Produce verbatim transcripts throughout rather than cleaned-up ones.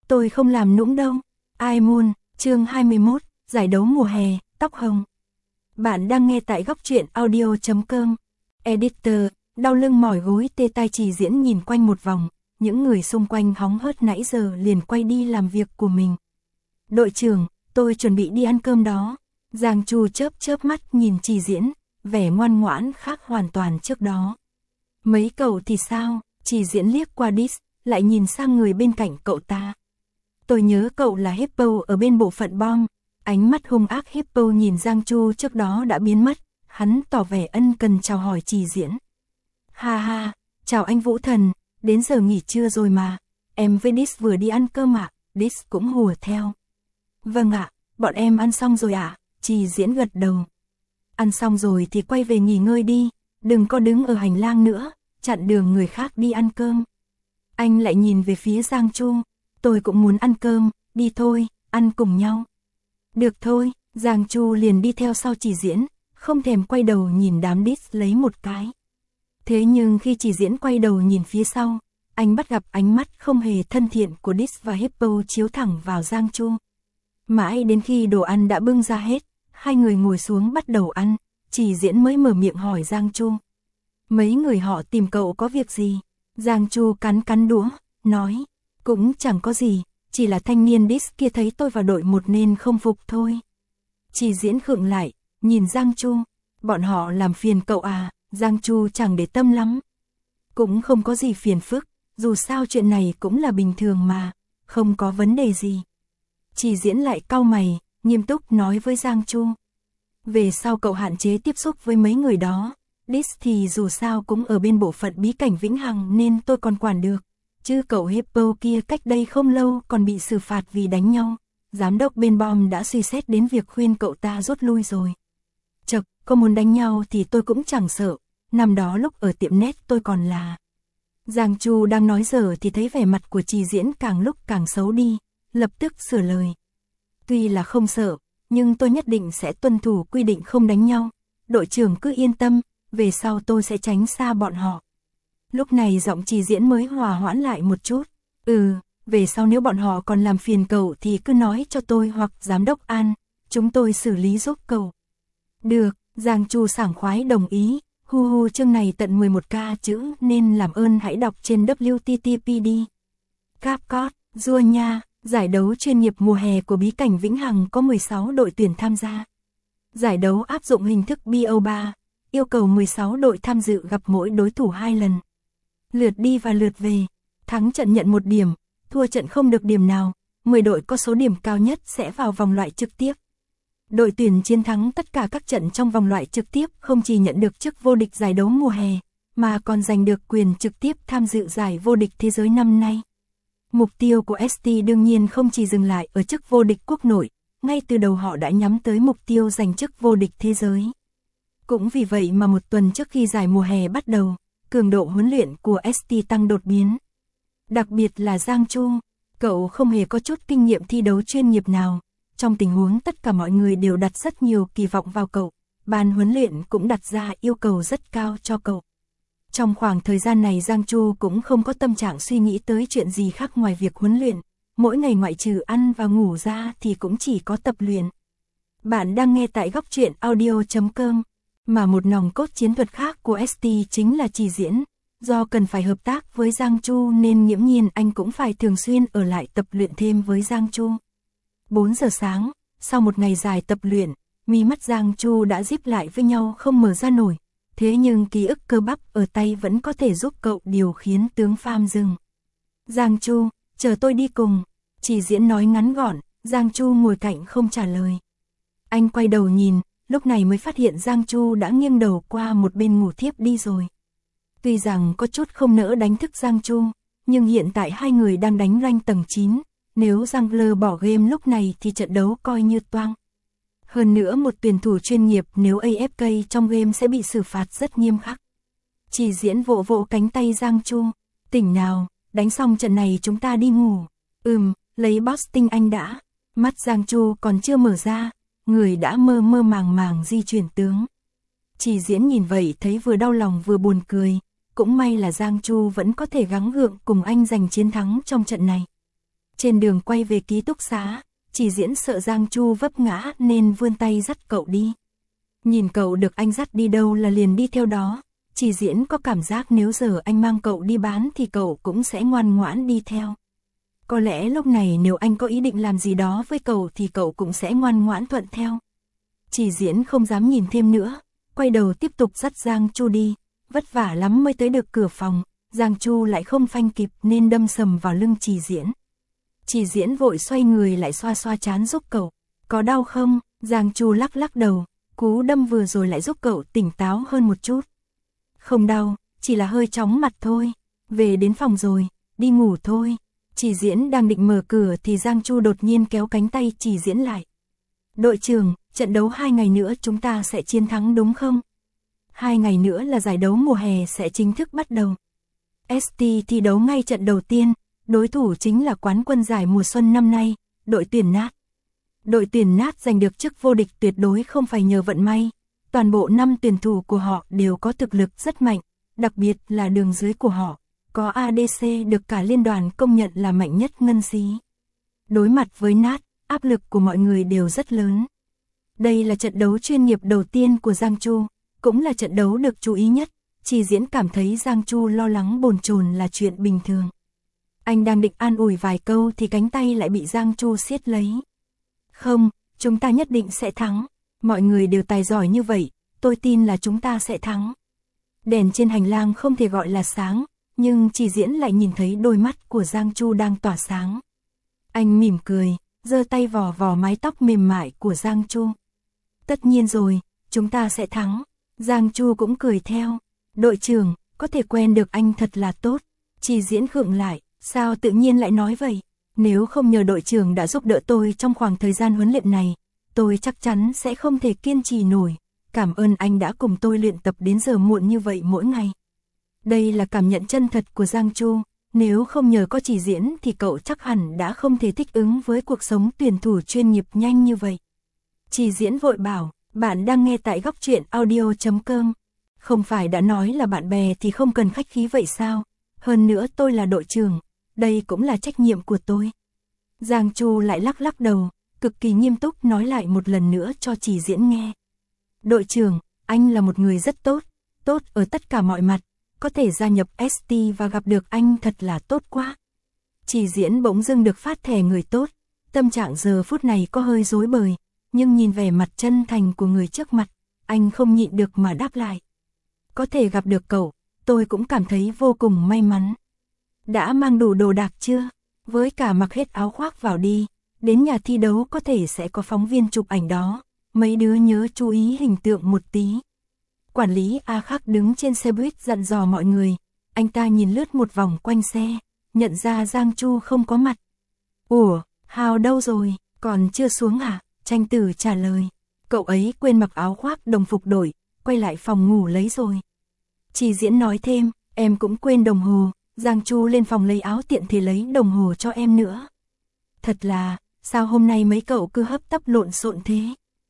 tôi không làm nũng đâu. Ai Moon, chương hai mươi mốt, giải đấu mùa hè, tóc hồng. Bạn đang nghe tại góc truyện audio chấm com. Editor, đau lưng mỏi gối tê tai Trì Diễn nhìn quanh một vòng, những người xung quanh hóng hớt nãy giờ liền quay đi làm việc của mình. Đội trưởng, tôi chuẩn bị đi ăn cơm đó. Giang Chu chớp chớp mắt nhìn Trì Diễn, vẻ ngoan ngoãn khác hoàn toàn trước đó. Mấy cậu thì sao? Trì Diễn liếc qua Dis, lại nhìn sang người bên cạnh cậu ta. Tôi nhớ cậu là Hippo ở bên bộ phận bom. Ánh mắt hung ác Hippo nhìn Giang Chu trước đó đã biến mất, hắn tỏ vẻ ân cần chào hỏi Trì Diễn. Ha ha, chào anh Vũ Thần, đến giờ nghỉ trưa rồi mà, em với Dis vừa đi ăn cơm ạ. Dis cũng hùa theo. Vâng ạ, bọn em ăn xong rồi ạ. Trì Diễn gật đầu. Ăn xong rồi thì quay về nghỉ ngơi đi, đừng có đứng ở hành lang nữa, chặn đường người khác đi ăn cơm. Anh lại nhìn về phía Giang Chu, tôi cũng muốn ăn cơm, đi thôi, ăn cùng nhau. Được thôi, Giang Chu liền đi theo sau Trì Diễn, không thèm quay đầu nhìn đám Dis lấy một cái. Thế nhưng khi Trì Diễn quay đầu nhìn phía sau, anh bắt gặp ánh mắt không hề thân thiện của Dis và Hippo chiếu thẳng vào Giang Chu. Mãi đến khi đồ ăn đã bưng ra hết, hai người ngồi xuống bắt đầu ăn, Trì Diễn mới mở miệng hỏi Giang Chu. Mấy người họ tìm cậu có việc gì? Giang Chu cắn cắn đũa, nói, cũng chẳng có gì, chỉ là thanh niên Dis kia thấy tôi vào đội một nên không phục thôi. Trì Diễn khựng lại, nhìn Giang Chu, bọn họ làm phiền cậu à? Giang Chu chẳng để tâm lắm. Cũng không có gì phiền phức, dù sao chuyện này cũng là bình thường mà, không có vấn đề gì. Trì Diễn lại cau mày, nghiêm túc nói với Giang Chu. Về sau cậu hạn chế tiếp xúc với mấy người đó, Dis thì dù sao cũng ở bên bộ phận bí cảnh Vĩnh Hằng nên tôi còn quản được. Chứ cậu Hippo kia cách đây không lâu còn bị xử phạt vì đánh nhau, giám đốc bên bom đã suy xét đến việc khuyên cậu ta rút lui rồi. Chật, có muốn đánh nhau thì tôi cũng chẳng sợ, năm đó lúc ở tiệm net tôi còn là... Giang Chu đang nói giờ thì thấy vẻ mặt của Trì Diễn càng lúc càng xấu đi, lập tức sửa lời. Tuy là không sợ, nhưng tôi nhất định sẽ tuân thủ quy định không đánh nhau, đội trưởng cứ yên tâm, về sau tôi sẽ tránh xa bọn họ. Lúc này giọng Trì Diễn mới hòa hoãn lại một chút. Ừ, về sau nếu bọn họ còn làm phiền cậu thì cứ nói cho tôi hoặc giám đốc An, chúng tôi xử lý giúp cậu. Được, Giang Chu sảng khoái đồng ý. Hu hu, chương này tận mười một k chữ nên làm ơn hãy đọc trên W T T P đi. Capcom, Dua nha, giải đấu chuyên nghiệp mùa hè của bí cảnh Vĩnh Hằng có mười sáu đội tuyển tham gia. Giải đấu áp dụng hình thức B O ba, yêu cầu mười sáu đội tham dự gặp mỗi đối thủ hai lần. Lượt đi và lượt về, thắng trận nhận một điểm, thua trận không được điểm nào, mười đội có số điểm cao nhất sẽ vào vòng loại trực tiếp. Đội tuyển chiến thắng tất cả các trận trong vòng loại trực tiếp không chỉ nhận được chức vô địch giải đấu mùa hè, mà còn giành được quyền trực tiếp tham dự giải vô địch thế giới năm nay. Mục tiêu của ét tê đương nhiên không chỉ dừng lại ở chức vô địch quốc nội, ngay từ đầu họ đã nhắm tới mục tiêu giành chức vô địch thế giới. Cũng vì vậy mà một tuần trước khi giải mùa hè bắt đầu, cường độ huấn luyện của ét tê tăng đột biến. Đặc biệt là Giang Chu, cậu không hề có chút kinh nghiệm thi đấu chuyên nghiệp nào. Trong tình huống tất cả mọi người đều đặt rất nhiều kỳ vọng vào cậu, ban huấn luyện cũng đặt ra yêu cầu rất cao cho cậu. Trong khoảng thời gian này Giang Chu cũng không có tâm trạng suy nghĩ tới chuyện gì khác ngoài việc huấn luyện, mỗi ngày ngoại trừ ăn và ngủ ra thì cũng chỉ có tập luyện. Bạn đang nghe tại góc truyện audio chấm com, mà một nòng cốt chiến thuật khác của ét tê chính là Trì Diễn. Do cần phải hợp tác với Giang Chu nên nghiễm nhiên anh cũng phải thường xuyên ở lại tập luyện thêm với Giang Chu. bốn giờ sáng, sau một ngày dài tập luyện, mi mắt Giang Chu đã díp lại với nhau không mở ra nổi, thế nhưng ký ức cơ bắp ở tay vẫn có thể giúp cậu điều khiến tướng pham dừng. Giang Chu, chờ tôi đi cùng, Trì Diễn nói ngắn gọn, Giang Chu ngồi cạnh không trả lời. Anh quay đầu nhìn, lúc này mới phát hiện Giang Chu đã nghiêng đầu qua một bên ngủ thiếp đi rồi. Tuy rằng có chút không nỡ đánh thức Giang Chu, nhưng hiện tại hai người đang đánh rank tầng chín. Nếu Jungler bỏ game lúc này thì trận đấu coi như toang. Hơn nữa một tuyển thủ chuyên nghiệp nếu a ép ca trong game sẽ bị xử phạt rất nghiêm khắc. Trì Diễn vỗ vỗ cánh tay Giang Chu. Tỉnh nào, đánh xong trận này chúng ta đi ngủ. Ừm, lấy boss tinh anh đã. Mắt Giang Chu còn chưa mở ra, người đã mơ mơ màng màng di chuyển tướng. Trì Diễn nhìn vậy thấy vừa đau lòng vừa buồn cười. Cũng may là Giang Chu vẫn có thể gắng gượng cùng anh giành chiến thắng trong trận này. Trên đường quay về ký túc xá, Chỉ Diễn sợ Giang Chu vấp ngã nên vươn tay dắt cậu đi. Nhìn cậu được anh dắt đi đâu là liền đi theo đó, Chỉ Diễn có cảm giác nếu giờ anh mang cậu đi bán thì cậu cũng sẽ ngoan ngoãn đi theo. Có lẽ lúc này nếu anh có ý định làm gì đó với cậu thì cậu cũng sẽ ngoan ngoãn thuận theo. Chỉ Diễn không dám nhìn thêm nữa, quay đầu tiếp tục dắt Giang Chu đi, vất vả lắm mới tới được cửa phòng, Giang Chu lại không phanh kịp nên đâm sầm vào lưng Chỉ Diễn. Chỉ Diễn vội xoay người lại xoa xoa trán giúp cậu, có đau không? Giang Chu lắc lắc đầu, cú đâm vừa rồi lại giúp cậu tỉnh táo hơn một chút. Không đau, chỉ là hơi chóng mặt thôi, về đến phòng rồi, đi ngủ thôi. Chỉ Diễn đang định mở cửa thì Giang Chu đột nhiên kéo cánh tay Chỉ Diễn lại. Đội trưởng, trận đấu hai ngày nữa chúng ta sẽ chiến thắng đúng không? Hai ngày nữa là giải đấu mùa hè sẽ chính thức bắt đầu. ét tê thi đấu ngay trận đầu tiên, đối thủ chính là quán quân giải mùa xuân năm nay, đội tuyển nát. Đội tuyển nát giành được chức vô địch tuyệt đối không phải nhờ vận may, toàn bộ năm tuyển thủ của họ đều có thực lực rất mạnh, đặc biệt là đường dưới của họ, có a đê xê được cả liên đoàn công nhận là mạnh nhất ngân xí. Đối mặt với nát, áp lực của mọi người đều rất lớn. Đây là trận đấu chuyên nghiệp đầu tiên của Giang Chu, cũng là trận đấu được chú ý nhất, Chỉ Diễn cảm thấy Giang Chu lo lắng bồn chồn là chuyện bình thường. Anh đang định an ủi vài câu thì cánh tay lại bị Giang Chu siết lấy. Không, chúng ta nhất định sẽ thắng, mọi người đều tài giỏi như vậy, tôi tin là chúng ta sẽ thắng. Đèn trên hành lang không thể gọi là sáng, nhưng Chỉ Diễn lại nhìn thấy đôi mắt của Giang Chu đang tỏa sáng. Anh mỉm cười, giơ tay vò vò mái tóc mềm mại của Giang Chu. Tất nhiên rồi, chúng ta sẽ thắng. Giang Chu cũng cười theo. Đội trưởng, có thể quen được anh thật là tốt. Chỉ Diễn khựng lại, sao tự nhiên lại nói vậy? Nếu không nhờ đội trưởng đã giúp đỡ tôi trong khoảng thời gian huấn luyện này, tôi chắc chắn sẽ không thể kiên trì nổi. Cảm ơn anh đã cùng tôi luyện tập đến giờ muộn như vậy mỗi ngày. Đây là cảm nhận chân thật của Giang Chu. Nếu không nhờ có Chỉ Diễn thì cậu chắc hẳn đã không thể thích ứng với cuộc sống tuyển thủ chuyên nghiệp nhanh như vậy. Chỉ Diễn vội bảo, bạn đang nghe tại góc truyện audio chấm com. Không phải đã nói là bạn bè thì không cần khách khí vậy sao? Hơn nữa tôi là đội trưởng, đây cũng là trách nhiệm của tôi. Giang Chu lại lắc lắc đầu, cực kỳ nghiêm túc nói lại một lần nữa cho Chỉ Diễn nghe. Đội trưởng, anh là một người rất tốt, tốt ở tất cả mọi mặt. Có thể gia nhập ét tê và gặp được anh thật là tốt quá. Chỉ Diễn bỗng dưng được phát thẻ người tốt, tâm trạng giờ phút này có hơi rối bời, nhưng nhìn vẻ mặt chân thành của người trước mặt, anh không nhịn được mà đáp lại. Có thể gặp được cậu, tôi cũng cảm thấy vô cùng may mắn. Đã mang đủ đồ đạc chưa? Với cả mặc hết áo khoác vào đi, đến nhà thi đấu có thể sẽ có phóng viên chụp ảnh đó, mấy đứa nhớ chú ý hình tượng một tí. Quản lý A Khắc đứng trên xe buýt dặn dò mọi người, anh ta nhìn lướt một vòng quanh xe, nhận ra Giang Chu không có mặt. Ủa, Hào đâu rồi, còn chưa xuống hả? Tranh Tử trả lời, cậu ấy quên mặc áo khoác đồng phục đổi, quay lại phòng ngủ lấy rồi. Chỉ Diễn nói thêm, em cũng quên đồng hồ, Giang Chu lên phòng lấy áo tiện thì lấy đồng hồ cho em nữa. Thật là, sao hôm nay mấy cậu cứ hấp tấp lộn xộn thế?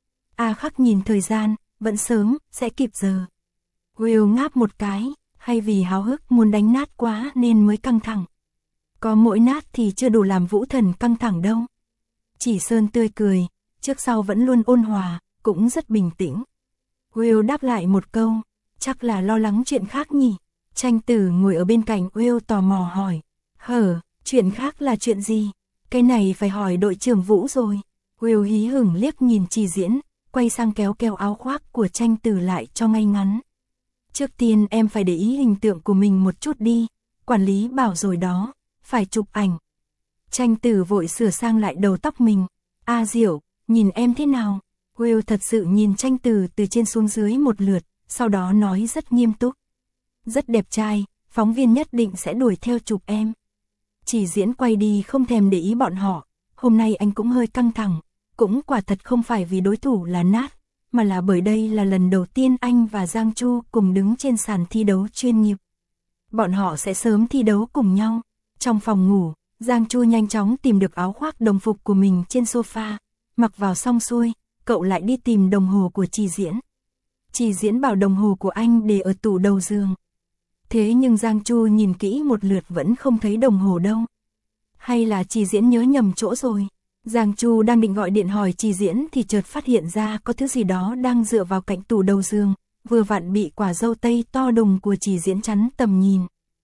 A Khắc nhìn thời gian, vẫn sớm, sẽ kịp giờ. Will ngáp một cái, hay vì háo hức muốn đánh nát quá nên mới căng thẳng. Có mỗi nát thì chưa đủ làm Vũ Thần căng thẳng đâu. Chỉ Sơn tươi cười, trước sau vẫn luôn ôn hòa, cũng rất bình tĩnh. Will đáp lại một câu, chắc là lo lắng chuyện khác nhỉ. Tranh Tử ngồi ở bên cạnh Will tò mò hỏi, hở, chuyện khác là chuyện gì? Cái này phải hỏi đội trưởng Vũ rồi. Will hí hửng liếc nhìn Chỉ Diễn, quay sang kéo kéo áo khoác của Tranh Tử lại cho ngay ngắn. Trước tiên em phải để ý hình tượng của mình một chút đi, quản lý bảo rồi đó, phải chụp ảnh. Tranh Tử vội sửa sang lại đầu tóc mình. A Diệu, nhìn em thế nào? Will thật sự nhìn Tranh Tử từ trên xuống dưới một lượt, sau đó nói rất nghiêm túc. Rất đẹp trai, phóng viên nhất định sẽ đuổi theo chụp em. Chỉ Diễn quay đi không thèm để ý bọn họ, hôm nay anh cũng hơi căng thẳng, cũng quả thật không phải vì đối thủ là nát, mà là bởi đây là lần đầu tiên anh và Giang Chu cùng đứng trên sàn thi đấu chuyên nghiệp. Bọn họ sẽ sớm thi đấu cùng nhau. Trong phòng ngủ, Giang Chu nhanh chóng tìm được áo khoác đồng phục của mình trên sofa, mặc vào xong xuôi, cậu lại đi tìm đồng hồ của Chỉ Diễn. Chỉ Diễn bảo đồng hồ của anh để ở tủ đầu giường. Thế nhưng Giang Chu nhìn kỹ một lượt vẫn không thấy đồng hồ đâu. Hay là Trì Diễn nhớ nhầm chỗ rồi? Giang Chu đang định gọi điện hỏi Trì Diễn thì chợt phát hiện ra có thứ gì đó đang dựa vào cạnh tủ đầu giường, vừa vặn bị quả dâu tây to đùng của Trì Diễn chắn tầm nhìn.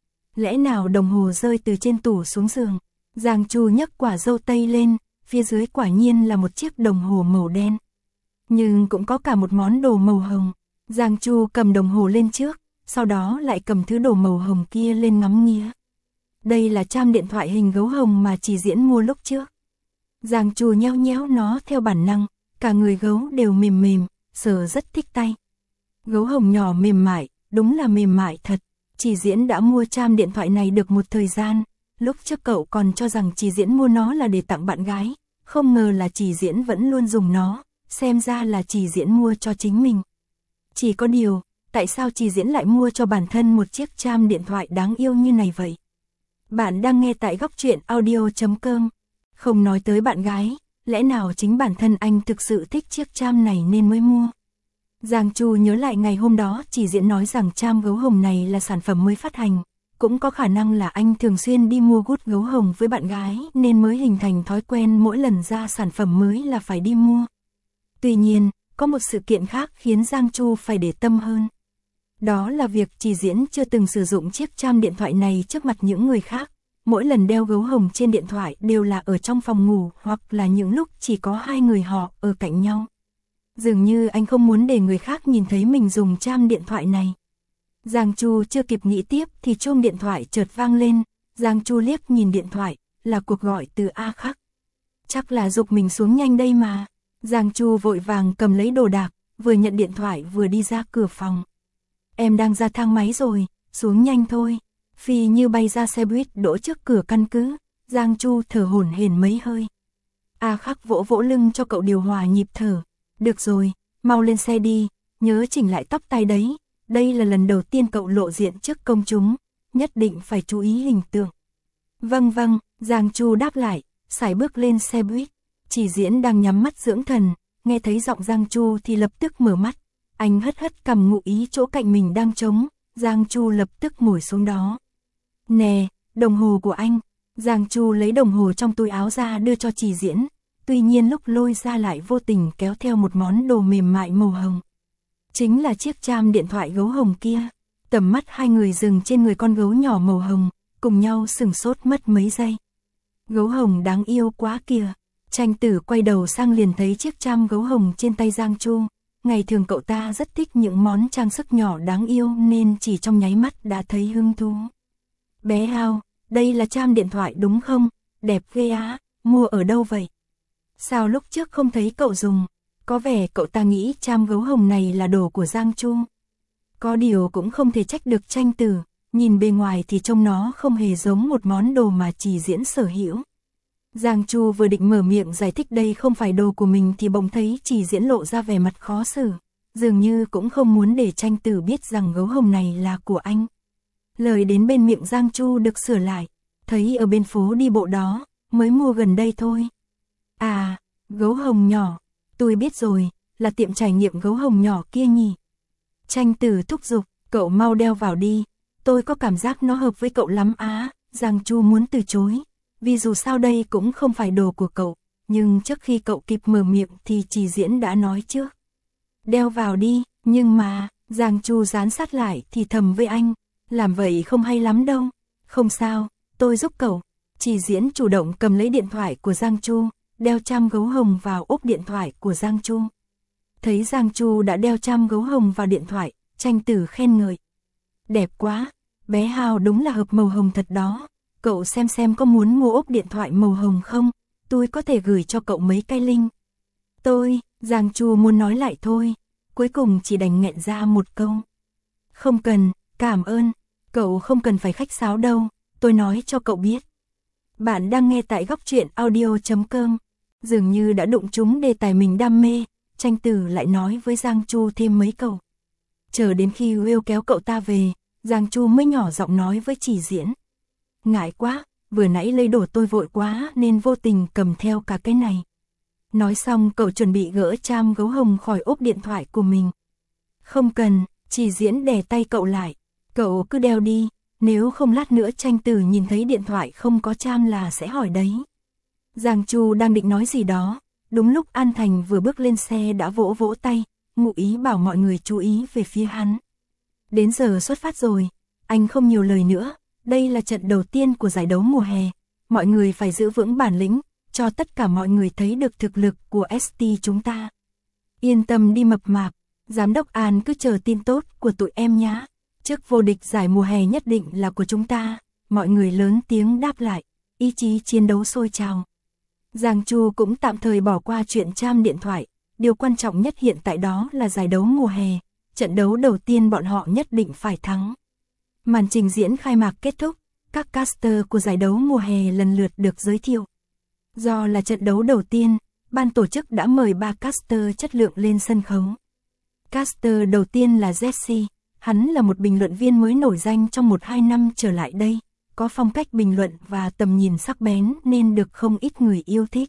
Lẽ nào đồng hồ rơi từ trên tủ xuống giường? Giang Chu nhấc quả dâu tây lên, phía dưới quả nhiên là một chiếc đồng hồ màu đen. Nhưng cũng có cả một món đồ màu hồng. Giang Chu cầm đồng hồ lên trước, sau đó lại cầm thứ đồ màu hồng kia lên ngắm nghía. Đây là cham điện thoại hình gấu hồng mà Trì Diễn mua lúc trước. Giang Chu nhéo nhéo nó theo bản năng, cả người gấu đều mềm mềm, sờ rất thích tay. Gấu hồng nhỏ mềm mại, đúng là mềm mại thật. Trì Diễn đã mua cham điện thoại này được một thời gian, lúc trước cậu còn cho rằng Trì Diễn mua nó là để tặng bạn gái, không ngờ là Trì Diễn vẫn luôn dùng nó, xem ra là Trì Diễn mua cho chính mình. Chỉ có điều, tại sao Trì Diễn lại mua cho bản thân một chiếc cham điện thoại đáng yêu như này vậy? Bạn đang nghe tại góc truyện audio chấm com. Không nói tới bạn gái, lẽ nào chính bản thân anh thực sự thích chiếc cham này nên mới mua? Giang Chu nhớ lại ngày hôm đó Trì Diễn nói rằng cham gấu hồng này là sản phẩm mới phát hành, cũng có khả năng là anh thường xuyên đi mua gút gấu hồng với bạn gái nên mới hình thành thói quen mỗi lần ra sản phẩm mới là phải đi mua. Tuy nhiên, có một sự kiện khác khiến Giang Chu phải để tâm hơn. Đó là việc Trì Diễn chưa từng sử dụng chiếc cham điện thoại này trước mặt những người khác. Mỗi lần đeo gấu hồng trên điện thoại đều là ở trong phòng ngủ hoặc là những lúc chỉ có hai người họ ở cạnh nhau. Dường như anh không muốn để người khác nhìn thấy mình dùng cham điện thoại này. Giang Chu chưa kịp nghĩ tiếp thì chuông điện thoại chợt vang lên. Giang Chu liếc nhìn điện thoại, là cuộc gọi từ A Khắc. Chắc là giục mình xuống nhanh đây mà. Giang Chu vội vàng cầm lấy đồ đạc, vừa nhận điện thoại vừa đi ra cửa phòng. Em đang ra thang máy rồi, xuống nhanh thôi. Phi như bay ra xe buýt đỗ trước cửa căn cứ. Giang Chu thở hổn hển mấy hơi. A Khắc vỗ vỗ lưng cho cậu điều hòa nhịp thở. Được rồi, mau lên xe đi, nhớ chỉnh lại tóc tai đấy. Đây là lần đầu tiên cậu lộ diện trước công chúng, nhất định phải chú ý hình tượng. Vâng vâng, Giang Chu đáp lại, sải bước lên xe buýt. Trì Diễn đang nhắm mắt dưỡng thần, nghe thấy giọng Giang Chu thì lập tức mở mắt. Anh hất hất cằm ngụ ý chỗ cạnh mình đang trống, Giang Chu lập tức ngồi xuống đó. Nè, đồng hồ của anh. Giang Chu lấy đồng hồ trong túi áo ra đưa cho Trì Diễn, tuy nhiên lúc lôi ra lại vô tình kéo theo một món đồ mềm mại màu hồng. Chính là chiếc cham điện thoại gấu hồng kia. Tầm mắt hai người dừng trên người con gấu nhỏ màu hồng, cùng nhau sửng sốt mất mấy giây. Gấu hồng đáng yêu quá kìa. Tranh Tử quay đầu sang liền thấy chiếc cham gấu hồng trên tay Giang Chu. Ngày thường cậu ta rất thích những món trang sức nhỏ đáng yêu nên chỉ trong nháy mắt đã thấy hứng thú. Bé Hao, đây là cham điện thoại đúng không? Đẹp ghê á, mua ở đâu vậy? Sao lúc trước không thấy cậu dùng? Có vẻ cậu ta nghĩ cham gấu hồng này là đồ của Giang Chu. Có điều cũng không thể trách được Tranh Tử, nhìn bề ngoài thì trông nó không hề giống một món đồ mà Trì Diễn sở hữu. Giang Chu vừa định mở miệng giải thích đây không phải đồ của mình thì bỗng thấy Trì Diễn lộ ra vẻ mặt khó xử, dường như cũng không muốn để Tranh Tử biết rằng gấu hồng này là của anh. Lời đến bên miệng Giang Chu được sửa lại, thấy ở bên phố đi bộ đó, mới mua gần đây thôi. À, gấu hồng nhỏ, tôi biết rồi, là tiệm trải nghiệm gấu hồng nhỏ kia nhỉ. Tranh Tử thúc giục, cậu mau đeo vào đi, tôi có cảm giác nó hợp với cậu lắm á. Giang Chu muốn từ chối, vì dù sao đây cũng không phải đồ của cậu, nhưng trước khi cậu kịp mở miệng thì Trì Diễn đã nói trước. Đeo vào đi, nhưng mà, Giang Chu dán sát lại thì thầm với anh, làm vậy không hay lắm đâu. Không sao, tôi giúp cậu. Trì Diễn chủ động cầm lấy điện thoại của Giang Chu, đeo cham gấu hồng vào ốp điện thoại của Giang Chu. Thấy Giang Chu đã đeo cham gấu hồng vào điện thoại, Tranh Tử khen ngợi. Đẹp quá, bé Hao đúng là hợp màu hồng thật đó. Cậu xem xem có muốn mua ốp điện thoại màu hồng không? Tôi có thể gửi cho cậu mấy cái link. Tôi, Giang Chu muốn nói lại thôi, cuối cùng chỉ đành nghẹn ra một câu. Không cần, cảm ơn, cậu không cần phải khách sáo đâu, tôi nói cho cậu biết. Bạn đang nghe tại góc truyện audio chấm com. Dường như đã đụng trúng đề tài mình đam mê, Tranh Tử lại nói với Giang Chu thêm mấy câu. Chờ đến khi Will kéo cậu ta về, Giang Chu mới nhỏ giọng nói với Trì Diễn. Ngại quá, vừa nãy lấy đồ tôi vội quá nên vô tình cầm theo cả cái này. Nói xong cậu chuẩn bị gỡ cham gấu hồng khỏi ốp điện thoại của mình. Không cần, Trì Diễn đè tay cậu lại. Cậu cứ đeo đi, nếu không lát nữa tranh tử nhìn thấy điện thoại không có cham là sẽ hỏi đấy. Giang Chu đang định nói gì đó, đúng lúc An Thành vừa bước lên xe đã vỗ vỗ tay, ngụ ý bảo mọi người chú ý về phía hắn. Đến giờ xuất phát rồi, anh không nhiều lời nữa, đây là trận đầu tiên của giải đấu mùa hè, mọi người phải giữ vững bản lĩnh, cho tất cả mọi người thấy được thực lực của ét tê chúng ta. Yên tâm đi mập mạp, giám đốc An cứ chờ tin tốt của tụi em nhá, chức vô địch giải mùa hè nhất định là của chúng ta, mọi người lớn tiếng đáp lại, ý chí chiến đấu sôi trào. Giang Chu cũng tạm thời bỏ qua chuyện cham điện thoại, điều quan trọng nhất hiện tại đó là giải đấu mùa hè, trận đấu đầu tiên bọn họ nhất định phải thắng. Màn trình diễn khai mạc kết thúc, các caster của giải đấu mùa hè lần lượt được giới thiệu. Do là trận đấu đầu tiên, ban tổ chức đã mời ba caster chất lượng lên sân khấu. Caster đầu tiên là Jesse, hắn là một bình luận viên mới nổi danh trong một hai năm trở lại đây, có phong cách bình luận và tầm nhìn sắc bén nên được không ít người yêu thích.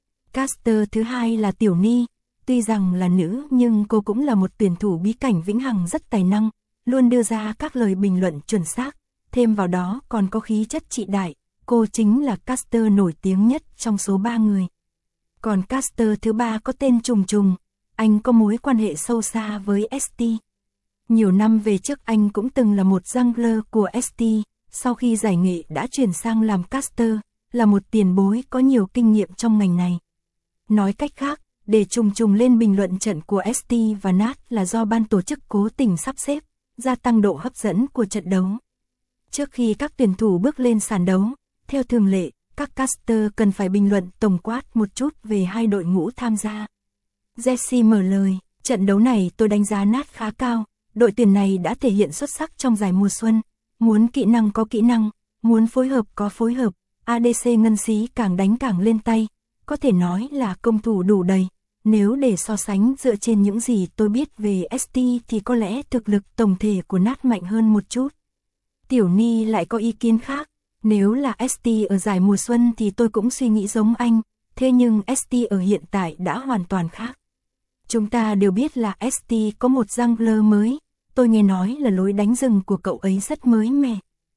Caster thứ hai là Tiểu Ni, tuy rằng là nữ nhưng cô cũng là một tuyển thủ bí cảnh vĩnh hằng rất tài năng, luôn đưa ra các lời bình luận chuẩn xác, thêm vào đó còn có khí chất trị đại, cô chính là caster nổi tiếng nhất trong số ba người. Còn caster thứ ba có tên Trùng Trùng, anh có mối quan hệ sâu xa với ét tê. Nhiều năm về trước anh cũng từng là một jungler của ét tê, sau khi giải nghệ đã chuyển sang làm caster, là một tiền bối có nhiều kinh nghiệm trong ngành này. Nói cách khác, để Trùng Trùng lên bình luận trận của ét tê và Nat là do ban tổ chức cố tình sắp xếp, gia tăng độ hấp dẫn của trận đấu. Trước khi các tuyển thủ bước lên sàn đấu, theo thường lệ, các caster cần phải bình luận tổng quát một chút về hai đội ngũ tham gia. Jesse mở lời, trận đấu này tôi đánh giá Nat khá cao, đội tuyển này đã thể hiện xuất sắc trong giải mùa xuân, muốn kỹ năng có kỹ năng, muốn phối hợp có phối hợp, a đê xê Ngân Xí càng đánh càng lên tay, có thể nói là công thủ đủ đầy. Nếu để so sánh dựa trên những gì tôi biết về ét tê thì có lẽ thực lực tổng thể của Nat mạnh hơn một chút. Tiểu Ni lại có ý kiến khác, nếu là ét tê ở giải mùa xuân thì tôi cũng suy nghĩ giống anh, thế nhưng ét tê ở hiện tại đã hoàn toàn khác. Chúng ta đều biết là ét tê có một jungler mới, tôi nghe nói là lối đánh rừng của cậu ấy rất mới mẻ.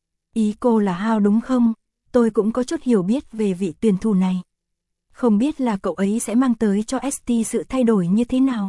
Ý cô là Hao đúng không? Tôi cũng có chút hiểu biết về vị tuyển thủ này. Không biết là cậu ấy sẽ mang tới cho ét tê sự thay đổi như thế nào.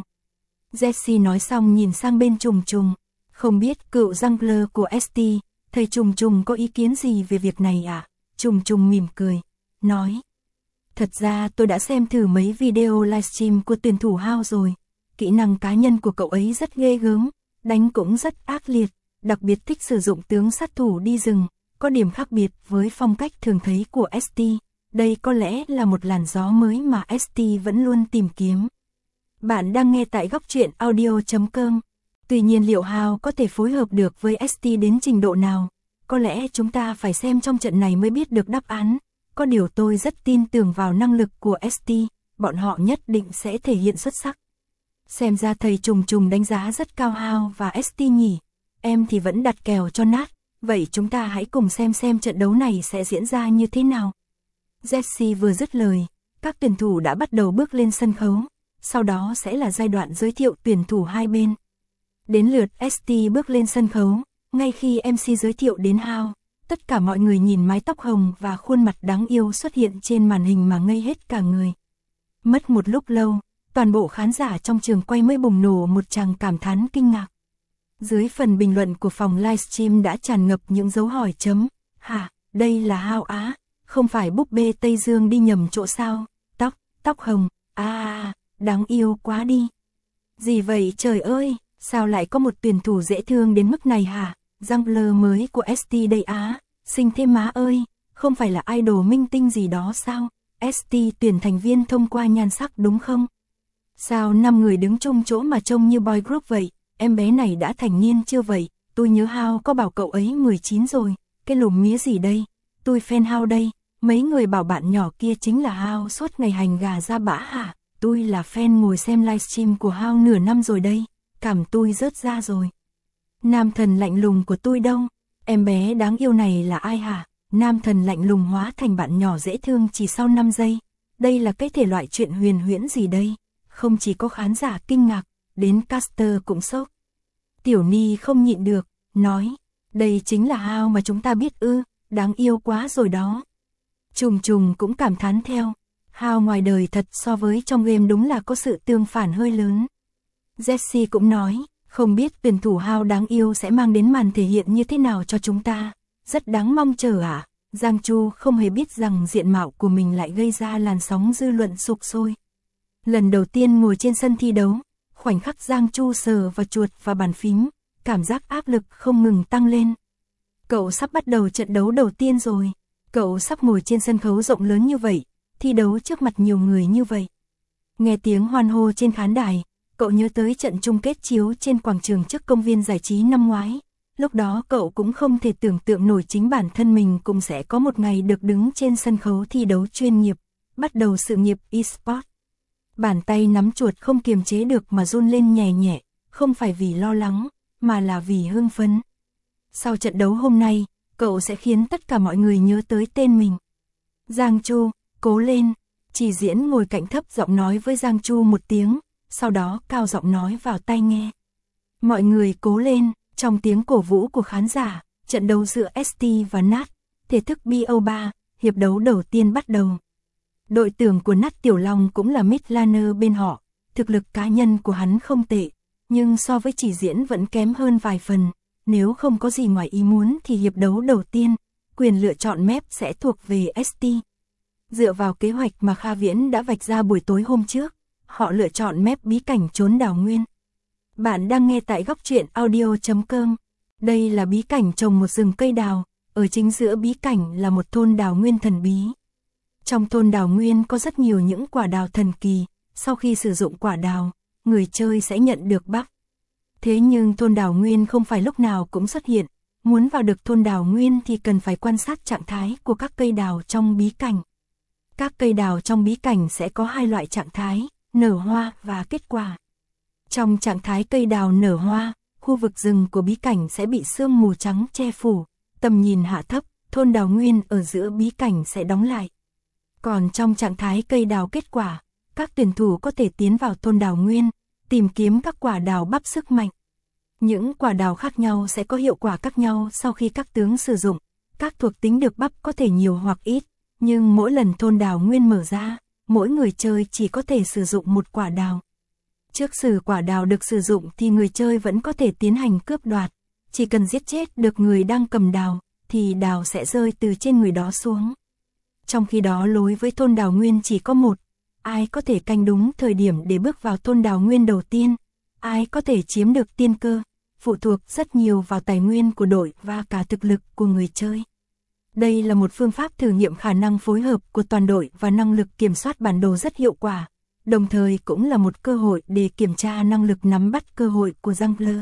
Jesse nói xong nhìn sang bên Trùng Trùng, không biết cựu jungler của ét tê, thầy Trùng Trùng có ý kiến gì về việc này à? Trùng Trùng mỉm cười, nói. Thật ra tôi đã xem thử mấy video livestream của tuyển thủ Hao rồi, kỹ năng cá nhân của cậu ấy rất ghê gớm, đánh cũng rất ác liệt, đặc biệt thích sử dụng tướng sát thủ đi rừng, có điểm khác biệt với phong cách thường thấy của ét tê. Đây có lẽ là một làn gió mới mà ét tê vẫn luôn tìm kiếm. Bạn đang nghe tại góc truyện audio chấm com. Tuy nhiên liệu Hao có thể phối hợp được với ét tê đến trình độ nào? Có lẽ chúng ta phải xem trong trận này mới biết được đáp án. Có điều tôi rất tin tưởng vào năng lực của ét tê, bọn họ nhất định sẽ thể hiện xuất sắc. Xem ra thầy Trùng Trùng đánh giá rất cao Hao và ét tê nhỉ. Em thì vẫn đặt kèo cho Nat, vậy chúng ta hãy cùng xem xem trận đấu này sẽ diễn ra như thế nào. Jesse vừa dứt lời, các tuyển thủ đã bắt đầu bước lên sân khấu, sau đó sẽ là giai đoạn giới thiệu tuyển thủ hai bên. Đến lượt ét tê bước lên sân khấu, ngay khi em xê giới thiệu đến Hao, tất cả mọi người nhìn mái tóc hồng và khuôn mặt đáng yêu xuất hiện trên màn hình mà ngây hết cả người. Mất một lúc lâu, toàn bộ khán giả trong trường quay mới bùng nổ một tràng cảm thán kinh ngạc. Dưới phần bình luận của phòng livestream đã tràn ngập những dấu hỏi chấm. Hả, đây là Hao á? Không phải búp bê Tây Dương đi nhầm chỗ sao? Tóc, tóc hồng, à, đáng yêu quá đi. Gì vậy trời ơi, sao lại có một tuyển thủ dễ thương đến mức này hả? Jungler mới của ét tê đây á, xinh thế má ơi, không phải là idol minh tinh gì đó sao? ét tê tuyển thành viên thông qua nhan sắc đúng không? Sao năm người đứng chung chỗ mà trông như boy group vậy? Em bé này đã thành niên chưa vậy? Tôi nhớ Hao có bảo cậu ấy mười chín rồi, cái lùm mía gì đây? Tôi fan Hao đây, mấy người bảo bạn nhỏ kia chính là Hao suốt ngày hành gà ra bã hả? Tôi là fan ngồi xem livestream của Hao nửa năm rồi đây, cảm tôi rớt ra rồi. Nam thần lạnh lùng của tôi đâu? Em bé đáng yêu này là ai hả? Nam thần lạnh lùng hóa thành bạn nhỏ dễ thương chỉ sau năm giây. Đây là cái thể loại chuyện huyền huyễn gì đây? Không chỉ có khán giả kinh ngạc, đến caster cũng sốc. Tiểu Ni không nhịn được, nói, Đây chính là Hao mà chúng ta biết ư, đáng yêu quá rồi đó. Trùng Trùng cũng cảm thán theo. Hao ngoài đời thật so với trong game đúng là có sự tương phản hơi lớn. Jessie cũng nói, không biết tuyển thủ Hao đáng yêu sẽ mang đến màn thể hiện như thế nào cho chúng ta. Rất đáng mong chờ ạ. À? Giang Chu không hề biết rằng diện mạo của mình lại gây ra làn sóng dư luận sục sôi. Lần đầu tiên ngồi trên sân thi đấu, khoảnh khắc Giang Chu sờ vào chuột và bàn phím, cảm giác áp lực không ngừng tăng lên. Cậu sắp bắt đầu trận đấu đầu tiên rồi. Cậu sắp ngồi trên sân khấu rộng lớn như vậy, thi đấu trước mặt nhiều người như vậy. Nghe tiếng hoan hô trên khán đài, cậu nhớ tới trận chung kết chiếu trên quảng trường trước công viên giải trí năm ngoái. Lúc đó cậu cũng không thể tưởng tượng nổi chính bản thân mình cũng sẽ có một ngày được đứng trên sân khấu thi đấu chuyên nghiệp, bắt đầu sự nghiệp e-sport. Bàn tay nắm chuột không kiềm chế được mà run lên nhẹ nhẹ, không phải vì lo lắng, mà là vì hưng phấn. Sau trận đấu hôm nay, cậu sẽ khiến tất cả mọi người nhớ tới tên mình. Giang Chu, cố lên. Chỉ Diễn ngồi cạnh thấp giọng nói với Giang Chu một tiếng, sau đó cao giọng nói vào tai nghe. Mọi người cố lên. Trong tiếng cổ vũ của khán giả, trận đấu giữa ét tê và nát, thể thức bê o ba, hiệp đấu đầu tiên bắt đầu. Đội trưởng của nát Tiểu Long cũng là midlaner bên họ, thực lực cá nhân của hắn không tệ, nhưng so với Chỉ Diễn vẫn kém hơn vài phần. Nếu không có gì ngoài ý muốn thì hiệp đấu đầu tiên, quyền lựa chọn map sẽ thuộc về ét tê. Dựa vào kế hoạch mà Kha Viễn đã vạch ra buổi tối hôm trước, họ lựa chọn map bí cảnh trốn đào nguyên. Bạn đang nghe tại góc truyện audio chấm com. Đây là bí cảnh trồng một rừng cây đào, ở chính giữa bí cảnh là một thôn đào nguyên thần bí. Trong thôn đào nguyên có rất nhiều những quả đào thần kỳ, sau khi sử dụng quả đào, người chơi sẽ nhận được buff. Thế nhưng thôn đào nguyên không phải lúc nào cũng xuất hiện, muốn vào được thôn đào nguyên thì cần phải quan sát trạng thái của các cây đào trong bí cảnh. Các cây đào trong bí cảnh sẽ có hai loại trạng thái, nở hoa và kết quả. Trong trạng thái cây đào nở hoa, khu vực rừng của bí cảnh sẽ bị sương mù trắng che phủ, tầm nhìn hạ thấp, thôn đào nguyên ở giữa bí cảnh sẽ đóng lại. Còn trong trạng thái cây đào kết quả, các tuyển thủ có thể tiến vào thôn đào nguyên, tìm kiếm các quả đào bắp sức mạnh. Những quả đào khác nhau sẽ có hiệu quả khác nhau sau khi các tướng sử dụng, các thuộc tính được bắp có thể nhiều hoặc ít, nhưng mỗi lần thôn đào nguyên mở ra, mỗi người chơi chỉ có thể sử dụng một quả đào. Trước sử quả đào được sử dụng thì người chơi vẫn có thể tiến hành cướp đoạt, chỉ cần giết chết được người đang cầm đào, thì đào sẽ rơi từ trên người đó xuống. Trong khi đó lối với thôn đào nguyên chỉ có một, ai có thể canh đúng thời điểm để bước vào thôn đào nguyên đầu tiên, ai có thể chiếm được tiên cơ, phụ thuộc rất nhiều vào tài nguyên của đội và cả thực lực của người chơi. Đây là một phương pháp thử nghiệm khả năng phối hợp của toàn đội và năng lực kiểm soát bản đồ rất hiệu quả, đồng thời cũng là một cơ hội để kiểm tra năng lực nắm bắt cơ hội của Jungler.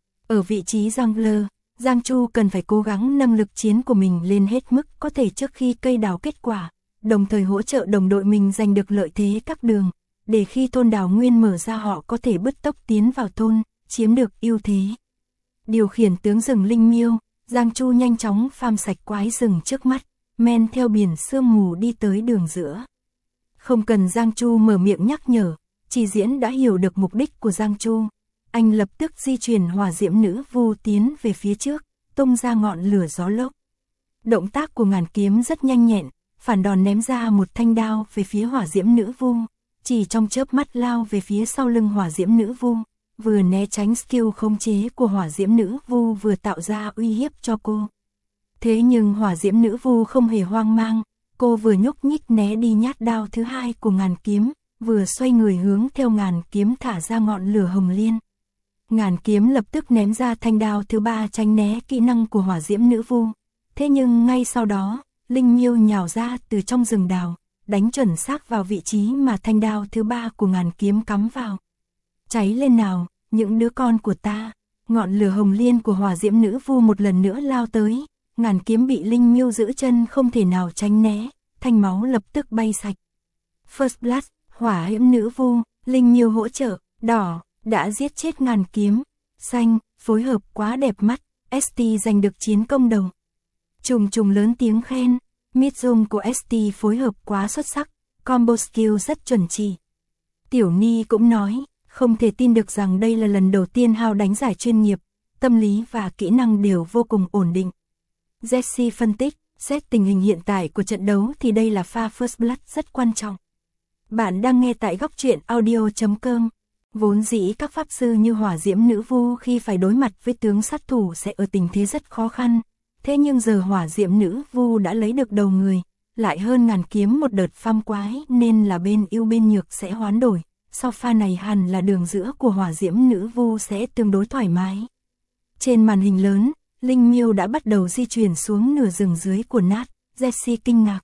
Ở vị trí Jungler, Giang Chu cần phải cố gắng nâng lực chiến của mình lên hết mức có thể trước khi cây đào kết quả, đồng thời hỗ trợ đồng đội mình giành được lợi thế các đường, để khi thôn đào nguyên mở ra họ có thể bứt tốc tiến vào thôn, chiếm được ưu thế. Điều khiển tướng rừng Linh Miêu, Giang Chu nhanh chóng farm sạch quái rừng trước mắt, men theo biển sương mù đi tới đường giữa. Không cần Giang Chu mở miệng nhắc nhở, Chỉ Diễn đã hiểu được mục đích của Giang Chu. Anh lập tức di chuyển hỏa diễm nữ vu tiến về phía trước, tung ra ngọn lửa gió lốc. Động tác của ngàn kiếm rất nhanh nhẹn, phản đòn ném ra một thanh đao về phía hỏa diễm nữ vu, chỉ trong chớp mắt lao về phía sau lưng hỏa diễm nữ vu, vừa né tránh skill khống chế của hỏa diễm nữ vu vừa tạo ra uy hiếp cho cô. Thế nhưng hỏa diễm nữ vu không hề hoang mang, cô vừa nhúc nhích né đi nhát đao thứ hai của ngàn kiếm, vừa xoay người hướng theo ngàn kiếm thả ra ngọn lửa hồng liên. Ngàn kiếm lập tức ném ra thanh đao thứ ba tránh né kỹ năng của hỏa diễm nữ vu. Thế nhưng ngay sau đó, Linh Miêu nhào ra từ trong rừng đào, đánh chuẩn xác vào vị trí mà thanh đao thứ ba của ngàn kiếm cắm vào. Cháy lên nào, những đứa con của ta. Ngọn lửa hồng liên của hỏa diễm nữ vu một lần nữa lao tới, ngàn kiếm bị Linh Miêu giữ chân không thể nào tránh né, thanh máu lập tức bay sạch. First Blood, hỏa diễm nữ vu, Linh Miêu hỗ trợ, đỏ, đã giết chết ngàn kiếm, xanh, phối hợp quá đẹp mắt, ét tê giành được chiến công đầu. Trùng Trùng lớn tiếng khen, mid zoom của ét tê phối hợp quá xuất sắc, combo skill rất chuẩn chỉ. Tiểu Ni cũng nói, không thể tin được rằng đây là lần đầu tiên Hao đánh giải chuyên nghiệp, tâm lý và kỹ năng đều vô cùng ổn định. Jesse phân tích, xét tình hình hiện tại của trận đấu thì đây là pha First Blood rất quan trọng. Bạn đang nghe tại góc truyện audio chấm com. Vốn dĩ các pháp sư như hỏa diễm nữ vu khi phải đối mặt với tướng sát thủ sẽ ở tình thế rất khó khăn. Thế nhưng giờ hỏa diễm nữ vu đã lấy được đầu người, lại hơn ngàn kiếm một đợt phăm quái nên là bên ưu bên nhược sẽ hoán đổi. Sau pha này hẳn là đường giữa của hỏa diễm nữ vu sẽ tương đối thoải mái. Trên màn hình lớn, Linh Miêu đã bắt đầu di chuyển xuống nửa rừng dưới của Nat. Jesse kinh ngạc.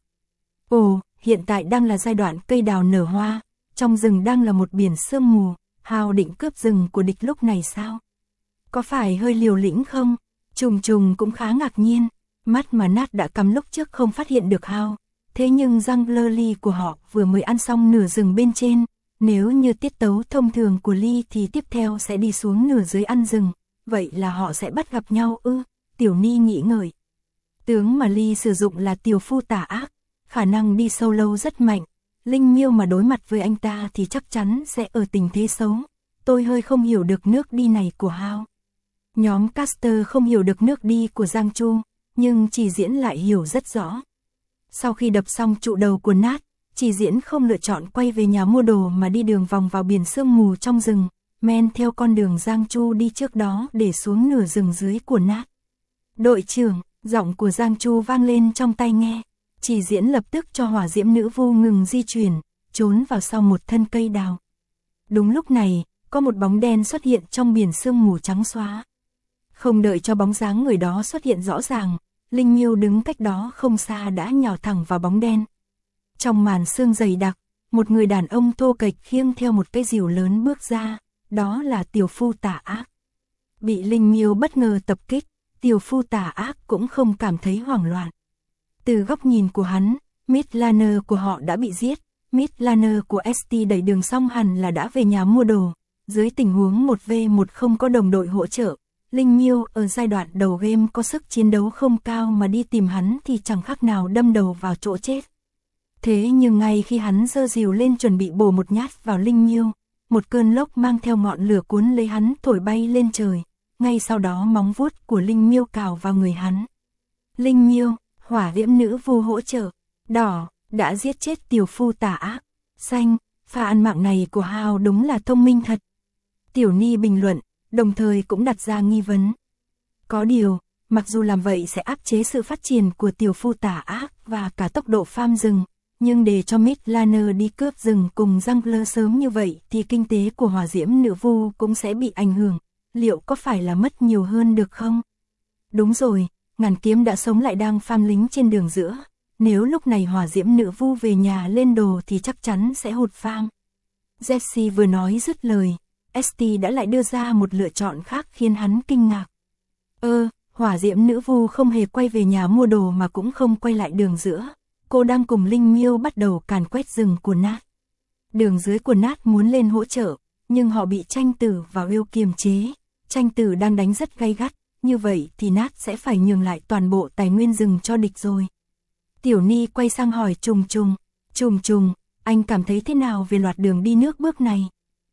Ồ, hiện tại đang là giai đoạn cây đào nở hoa, trong rừng đang là một biển sương mù, Hao định cướp rừng của địch lúc này sao? Có phải hơi liều lĩnh không? Trùng Trùng cũng khá ngạc nhiên, mắt mà Nat đã cắm lúc trước không phát hiện được Hao. Thế nhưng răng lơ ly của họ vừa mới ăn xong nửa rừng bên trên, nếu như tiết tấu thông thường của Ly thì tiếp theo sẽ đi xuống nửa dưới ăn rừng, vậy là họ sẽ bắt gặp nhau ư? Tiểu Ni nghĩ ngợi. Tướng mà Ly sử dụng là tiểu phu tà ác, khả năng đi sâu lâu rất mạnh. Linh Miêu mà đối mặt với anh ta thì chắc chắn sẽ ở tình thế xấu. Tôi hơi không hiểu được nước đi này của Hao. Nhóm caster không hiểu được nước đi của Giang Chu, nhưng Chỉ Diễn lại hiểu rất rõ. Sau khi đập xong trụ đầu của Nat, Chỉ Diễn không lựa chọn quay về nhà mua đồ mà đi đường vòng vào biển sương mù trong rừng, men theo con đường Giang Chu đi trước đó để xuống nửa rừng dưới của Nat. Đội trưởng, giọng của Giang Chu vang lên trong tai nghe. Chỉ Diễn lập tức cho hỏa diễm nữ vu ngừng di chuyển, trốn vào sau một thân cây đào. Đúng lúc này, có một bóng đen xuất hiện trong biển sương mù trắng xóa. Không đợi cho bóng dáng người đó xuất hiện rõ ràng, Linh Miêu đứng cách đó không xa đã nhào thẳng vào bóng đen. Trong màn sương dày đặc, một người đàn ông thô kệch khiêng theo một cái rìu lớn bước ra, đó là tiểu phu tà ác. Bị Linh Miêu bất ngờ tập kích, tiểu phu tà ác cũng không cảm thấy hoảng loạn. Từ góc nhìn của hắn, Midlaner của họ đã bị giết, Midlaner của ét tê đẩy đường xong hẳn là đã về nhà mua đồ. Dưới tình huống một vs một không có đồng đội hỗ trợ, Linh Miêu ở giai đoạn đầu game có sức chiến đấu không cao mà đi tìm hắn thì chẳng khác nào đâm đầu vào chỗ chết. Thế nhưng ngay khi hắn giơ rìu lên chuẩn bị bổ một nhát vào Linh Miêu, một cơn lốc mang theo ngọn lửa cuốn lấy hắn thổi bay lên trời, ngay sau đó móng vuốt của Linh Miêu cào vào người hắn. Linh Miêu, hỏa diễm nữ vu hỗ trợ, đỏ, đã giết chết tiểu phu tà ác, xanh, pha ăn mạng này của Hao đúng là thông minh thật. Tiểu Ni bình luận, đồng thời cũng đặt ra nghi vấn. Có điều, mặc dù làm vậy sẽ áp chế sự phát triển của tiểu phu tà ác và cả tốc độ farm rừng, nhưng để cho Midlaner đi cướp rừng cùng Jungler sớm như vậy thì kinh tế của hỏa diễm nữ vu cũng sẽ bị ảnh hưởng, liệu có phải là mất nhiều hơn được không? Đúng rồi, ngàn kiếm đã sống lại đang farm lính trên đường giữa, nếu lúc này hỏa diễm nữ vu về nhà lên đồ thì chắc chắn sẽ hụt farm. Jesse vừa nói dứt lời, ét tê đã lại đưa ra một lựa chọn khác khiến hắn kinh ngạc. Ơ, hỏa diễm nữ vu không hề quay về nhà mua đồ mà cũng không quay lại đường giữa. Cô đang cùng Linh Miêu bắt đầu càn quét rừng của Nat. Đường dưới của Nat muốn lên hỗ trợ, nhưng họ bị Tranh Tử và Will kiềm chế. Tranh Tử đang đánh rất gay gắt, như vậy thì Nat sẽ phải nhường lại toàn bộ tài nguyên rừng cho địch rồi. Tiểu Ni quay sang hỏi Trùng Trùng, Trùng Trùng, anh cảm thấy thế nào về loạt đường đi nước bước này?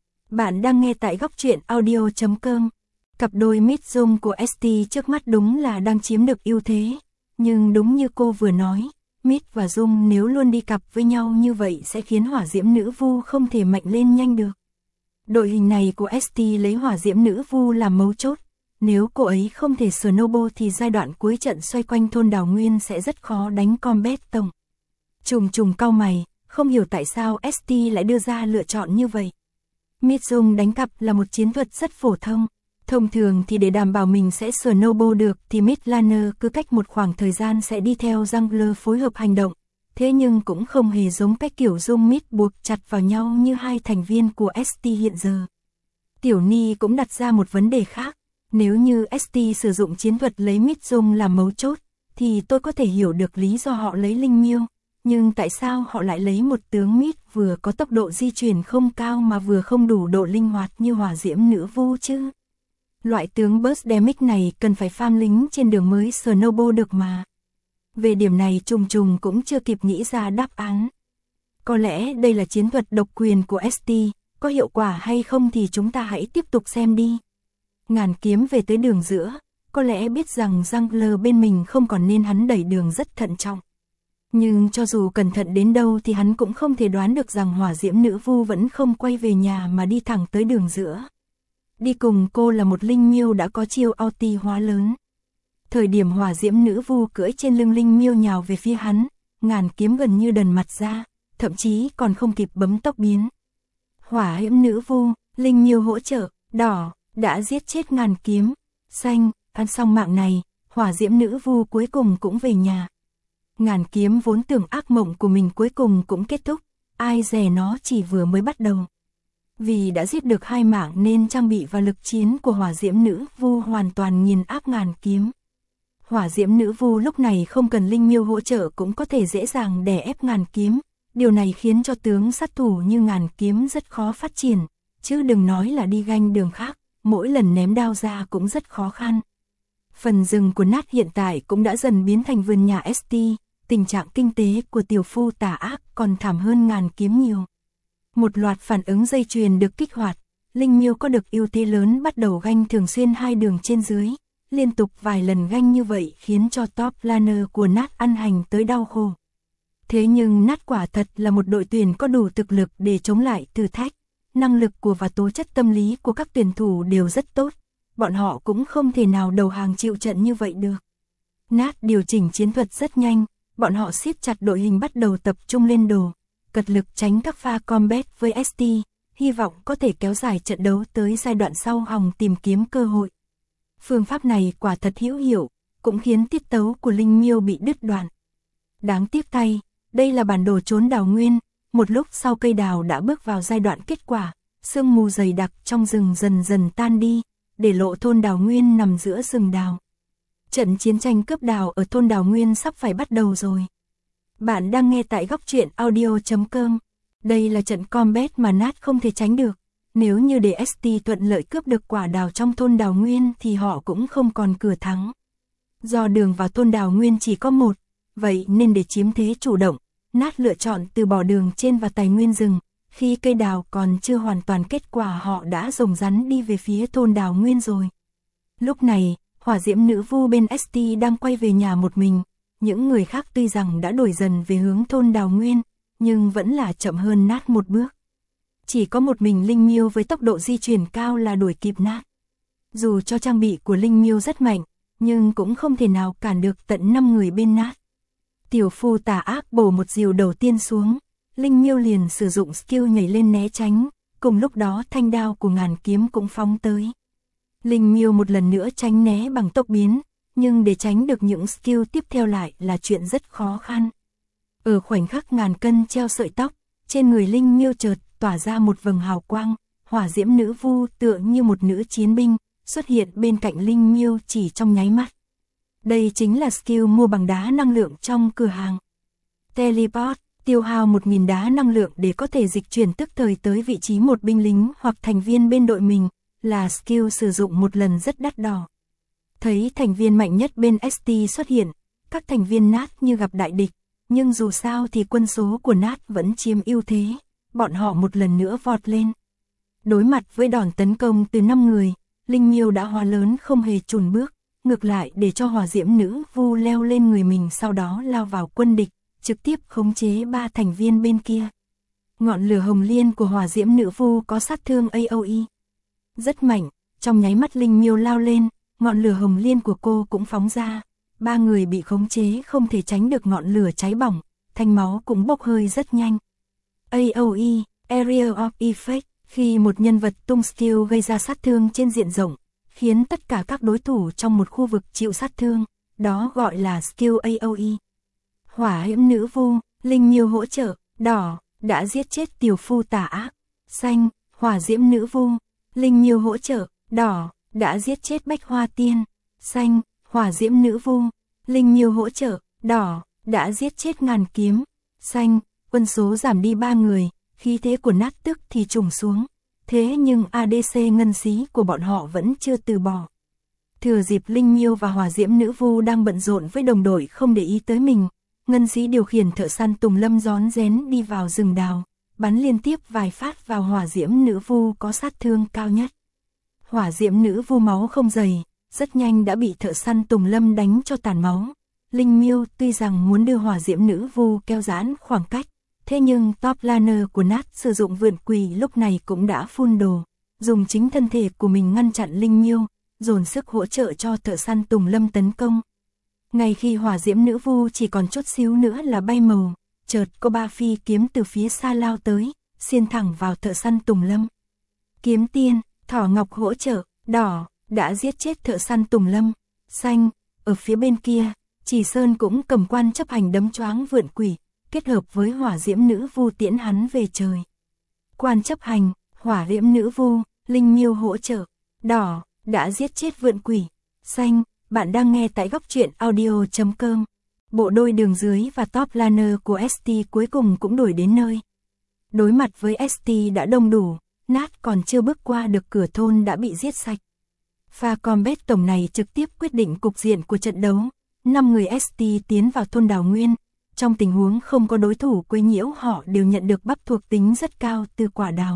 Bạn đang nghe tại góc truyện audio chấm com. Cặp đôi Mid Dung của ét tê trước mắt đúng là đang chiếm được ưu thế, nhưng đúng như cô vừa nói, Mid và Dung nếu luôn đi cặp với nhau như vậy sẽ khiến hỏa diễm nữ vu không thể mạnh lên nhanh được. Đội hình này của ét tê lấy hỏa diễm nữ vu làm mấu chốt, nếu cô ấy không thể snowball thì giai đoạn cuối trận xoay quanh thôn Đào Nguyên sẽ rất khó đánh combat tổng. Trùng Trùng cau mày, không hiểu tại sao ét tê lại đưa ra lựa chọn như vậy. Mid Dung đánh cặp là một chiến thuật rất phổ thông. Thông thường thì để đảm bảo mình sẽ snowball được thì Midlaner cứ cách một khoảng thời gian sẽ đi theo Jungler phối hợp hành động. Thế nhưng cũng không hề giống cách kiểu Dung Mid buộc chặt vào nhau như hai thành viên của ét tê hiện giờ. Tiểu Ni cũng đặt ra một vấn đề khác. Nếu như ét tê sử dụng chiến thuật lấy Mid Dung làm mấu chốt, thì tôi có thể hiểu được lý do họ lấy Linh Miêu. Nhưng tại sao họ lại lấy một tướng Mid vừa có tốc độ di chuyển không cao mà vừa không đủ độ linh hoạt như hỏa diễm nữ vu chứ? Loại tướng burst damage này cần phải farm lính trên đường mới snowball được mà. Về điểm này Trùng Trùng cũng chưa kịp nghĩ ra đáp án. Có lẽ đây là chiến thuật độc quyền của ét tê, có hiệu quả hay không thì chúng ta hãy tiếp tục xem đi. Ngàn kiếm về tới đường giữa, có lẽ biết rằng Jungler bên mình không còn nên hắn đẩy đường rất thận trọng. Nhưng cho dù cẩn thận đến đâu thì hắn cũng không thể đoán được rằng hỏa diễm nữ vu vẫn không quay về nhà mà đi thẳng tới đường giữa. Đi cùng cô là một linh miêu đã có chiêu ulti hóa lớn. Thời điểm hỏa diễm nữ vu cưỡi trên lưng linh miêu nhào về phía hắn, ngàn kiếm gần như đần mặt ra, thậm chí còn không kịp bấm tốc biến. Hỏa diễm nữ vu, linh miêu hỗ trợ, đỏ, đã giết chết ngàn kiếm, xanh, ăn xong mạng này, hỏa diễm nữ vu cuối cùng cũng về nhà. Ngàn kiếm vốn tưởng ác mộng của mình cuối cùng cũng kết thúc, ai dè nó chỉ vừa mới bắt đầu. Vì đã giết được hai mạng nên trang bị và lực chiến của hỏa diễm nữ vu hoàn toàn nghiền áp ngàn kiếm. Hỏa diễm nữ vu lúc này không cần linh miêu hỗ trợ cũng có thể dễ dàng đè ép ngàn kiếm, điều này khiến cho tướng sát thủ như ngàn kiếm rất khó phát triển, chứ đừng nói là đi ganh đường khác, mỗi lần ném đao ra cũng rất khó khăn. Phần rừng của nát hiện tại cũng đã dần biến thành vườn nhà ét tê, tình trạng kinh tế của tiểu phu tà ác còn thảm hơn ngàn kiếm nhiều. Một loạt phản ứng dây chuyền được kích hoạt, linh miêu có được ưu thế lớn bắt đầu ganh thường xuyên hai đường trên dưới, liên tục vài lần ganh như vậy khiến cho top laner của nát ăn hành tới đau khổ. Thế nhưng nát quả thật là một đội tuyển có đủ thực lực để chống lại thử thách, năng lực của và tố chất tâm lý của các tuyển thủ đều rất tốt, bọn họ cũng không thể nào đầu hàng chịu trận như vậy được. Nát điều chỉnh chiến thuật rất nhanh, bọn họ siết chặt đội hình bắt đầu tập trung lên đồ, cật lực tránh các pha combat với ét tê, hy vọng có thể kéo dài trận đấu tới giai đoạn sau hòng tìm kiếm cơ hội. Phương pháp này quả thật hữu hiệu, cũng khiến tiết tấu của linh miêu bị đứt đoạn. Đáng tiếc thay, đây là bản đồ trốn đào nguyên, một lúc sau cây đào đã bước vào giai đoạn kết quả, sương mù dày đặc trong rừng dần dần tan đi, để lộ thôn đào nguyên nằm giữa rừng đào. Trận chiến tranh cướp đào ở thôn đào nguyên sắp phải bắt đầu rồi. Bạn đang nghe tại góc truyện audio chấm com. Đây là trận combat mà nát không thể tránh được. Nếu như để ét tê thuận lợi cướp được quả đào trong thôn đào nguyên thì họ cũng không còn cửa thắng. Do đường vào thôn đào nguyên chỉ có một, vậy nên để chiếm thế chủ động, nát lựa chọn từ bỏ đường trên và tài nguyên rừng. Khi cây đào còn chưa hoàn toàn kết quả họ đã rồng rắn đi về phía thôn đào nguyên rồi. Lúc này, hỏa diễm nữ vu bên ét tê đang quay về nhà một mình. Những người khác tuy rằng đã đổi dần về hướng thôn đào nguyên, nhưng vẫn là chậm hơn nát một bước. Chỉ có một mình linh miêu với tốc độ di chuyển cao là đuổi kịp nát. Dù cho trang bị của linh miêu rất mạnh, nhưng cũng không thể nào cản được tận năm người bên nát. Tiểu phu tà ác bổ một diều đầu tiên xuống, linh miêu liền sử dụng skill nhảy lên né tránh, cùng lúc đó thanh đao của ngàn kiếm cũng phóng tới. Linh miêu một lần nữa tránh né bằng tốc biến, nhưng để tránh được những skill tiếp theo lại là chuyện rất khó khăn. Ở khoảnh khắc ngàn cân treo sợi tóc, trên người linh miêu chợt tỏa ra một vầng hào quang, hỏa diễm nữ vu tựa như một nữ chiến binh, xuất hiện bên cạnh linh miêu chỉ trong nháy mắt. Đây chính là skill mua bằng đá năng lượng trong cửa hàng. Teleport, tiêu hao một nghìn đá năng lượng để có thể dịch chuyển tức thời tới vị trí một binh lính hoặc thành viên bên đội mình, là skill sử dụng một lần rất đắt đỏ. Thấy thành viên mạnh nhất bên ét tê xuất hiện, các thành viên nát như gặp đại địch, nhưng dù sao thì quân số của nát vẫn chiếm ưu thế, bọn họ một lần nữa vọt lên. Đối mặt với đòn tấn công từ năm người, linh miêu đã hóa lớn không hề chùn bước, ngược lại để cho hỏa diễm nữ vu leo lên người mình sau đó lao vào quân địch, trực tiếp khống chế ba thành viên bên kia. Ngọn lửa hồng liên của hỏa diễm nữ vu có sát thương a o e rất mạnh, trong nháy mắt linh miêu lao lên, ngọn lửa hồng liên của cô cũng phóng ra, ba người bị khống chế không thể tránh được ngọn lửa cháy bỏng, thanh máu cũng bốc hơi rất nhanh. a o e, Area of Effect, khi một nhân vật tung skill gây ra sát thương trên diện rộng, khiến tất cả các đối thủ trong một khu vực chịu sát thương, đó gọi là skill a o e. Hỏa diễm nữ vu, linh miêu hỗ trợ, đỏ, đã giết chết tiểu phu tà ác, xanh, hỏa diễm nữ vu, linh miêu hỗ trợ, đỏ, đã giết chết bách hoa tiên, xanh, hỏa diễm nữ vu, linh miêu hỗ trợ, đỏ, đã giết chết ngàn kiếm, xanh, quân số giảm đi ba người, khí thế của nát tức thì trùng xuống, thế nhưng a đê xê ngân xí của bọn họ vẫn chưa từ bỏ. Thừa dịp linh miêu và hỏa diễm nữ vu đang bận rộn với đồng đội không để ý tới mình, ngân xí điều khiển thợ săn Tùng Lâm rón rén đi vào rừng đào, bắn liên tiếp vài phát vào hỏa diễm nữ vu có sát thương cao nhất. hỏa diễm nữ vu máu không dày, rất nhanh đã bị thợ săn Tùng Lâm đánh cho tàn máu. Linh Miêu tuy rằng muốn đưa hỏa diễm nữ vu kéo giãn khoảng cách, thế nhưng top laner của Nat sử dụng vượn quỷ lúc này cũng đã phun đồ, dùng chính thân thể của mình ngăn chặn Linh Miêu, dồn sức hỗ trợ cho thợ săn Tùng Lâm tấn công. Ngay khi hỏa diễm nữ vu chỉ còn chút xíu nữa là bay màu, chợt có ba phi kiếm từ phía xa lao tới, xiên thẳng vào thợ săn Tùng Lâm. Kiếm tiên, thỏ ngọc hỗ trợ, đỏ, đã giết chết thợ săn Tùng Lâm. Xanh, ở phía bên kia, Chỉ Sơn cũng cầm quan chấp hành đấm choáng vượn quỷ, kết hợp với hỏa diễm nữ vu tiễn hắn về trời. Quan chấp hành, hỏa diễm nữ vu, Linh Miêu hỗ trợ, đỏ, đã giết chết vượn quỷ. Xanh, bạn đang nghe tại góc truyện audio chấm com. Bộ đôi đường dưới và top laner của ét tê cuối cùng cũng đổi đến nơi. Đối mặt với ét tê đã đông đủ, Nat còn chưa bước qua được cửa thôn đã bị giết sạch. Pha combat tổng này trực tiếp quyết định cục diện của trận đấu. năm người ét tê tiến vào thôn Đào Nguyên. Trong tình huống không có đối thủ quấy nhiễu, họ đều nhận được bắp thuộc tính rất cao từ quả đào.